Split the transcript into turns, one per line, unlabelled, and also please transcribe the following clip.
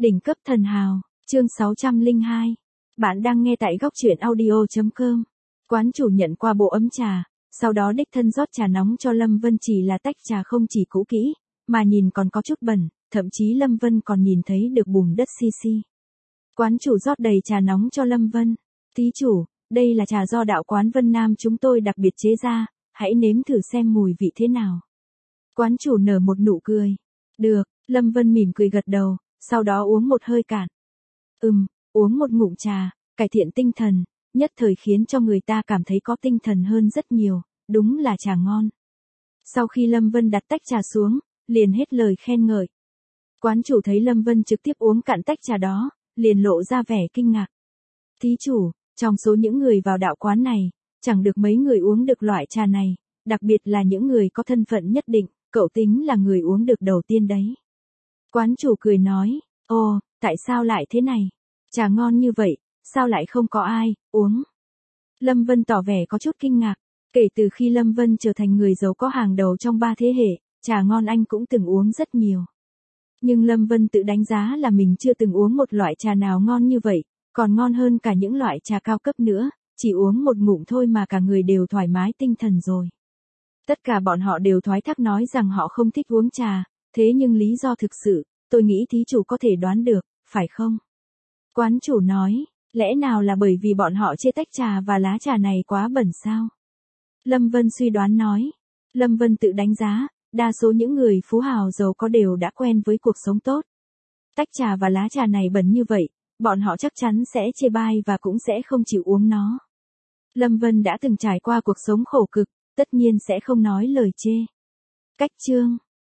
Đỉnh cấp thần hào, chương 602. Bạn đang nghe tại góc truyện audio.com. Quán chủ nhận qua bộ ấm trà, sau đó đích thân rót trà nóng cho Lâm Vân, chỉ là tách trà không chỉ cũ kỹ, mà nhìn còn có chút bẩn, thậm chí Lâm Vân còn nhìn thấy được bùn đất xi xi. Quán chủ rót đầy trà nóng cho Lâm Vân. Thí chủ, đây là trà do đạo quán Vân Nam chúng tôi đặc biệt chế ra, hãy nếm thử xem mùi vị thế nào. Quán chủ nở một nụ cười. Được, Lâm Vân mỉm cười gật đầu, sau đó uống một hơi cạn. Uống một ngụm trà, cải thiện tinh thần, nhất thời khiến cho người ta cảm thấy có tinh thần hơn rất nhiều, đúng là trà ngon. Sau khi Lâm Vân đặt tách trà xuống, liền hết lời khen ngợi. Quán chủ thấy Lâm Vân trực tiếp uống cạn tách trà đó, liền lộ ra vẻ kinh ngạc. Thí chủ, trong số những người vào đạo quán này, chẳng được mấy người uống được loại trà này, đặc biệt là những người có thân phận nhất định, cậu tính là người uống được đầu tiên đấy. Quán chủ cười nói, ồ, tại sao lại thế này? Trà ngon như vậy, sao lại không có ai uống? Lâm Vân tỏ vẻ có chút kinh ngạc, kể từ khi Lâm Vân trở thành người giàu có hàng đầu trong 3 thế hệ, trà ngon anh cũng từng uống rất nhiều. Nhưng Lâm Vân tự đánh giá là mình chưa từng uống một loại trà nào ngon như vậy, còn ngon hơn cả những loại trà cao cấp nữa, chỉ uống một ngụm thôi mà cả người đều thoải mái tinh thần rồi. Tất cả bọn họ đều thoái thác nói rằng họ không thích uống trà, thế nhưng lý do thực sự, tôi nghĩ thí chủ có thể đoán được, phải không? Quán chủ nói, lẽ nào là bởi vì bọn họ chê tách trà và lá trà này quá bẩn sao? Lâm Vân suy đoán nói. Lâm Vân tự đánh giá, đa số những người phú hào giàu có đều đã quen với cuộc sống tốt. Tách trà và lá trà này bẩn như vậy, bọn họ chắc chắn sẽ chê bai và cũng sẽ không chịu uống nó. Lâm Vân đã từng trải qua cuộc sống khổ cực, tất nhiên sẽ không nói lời chê. Cách chương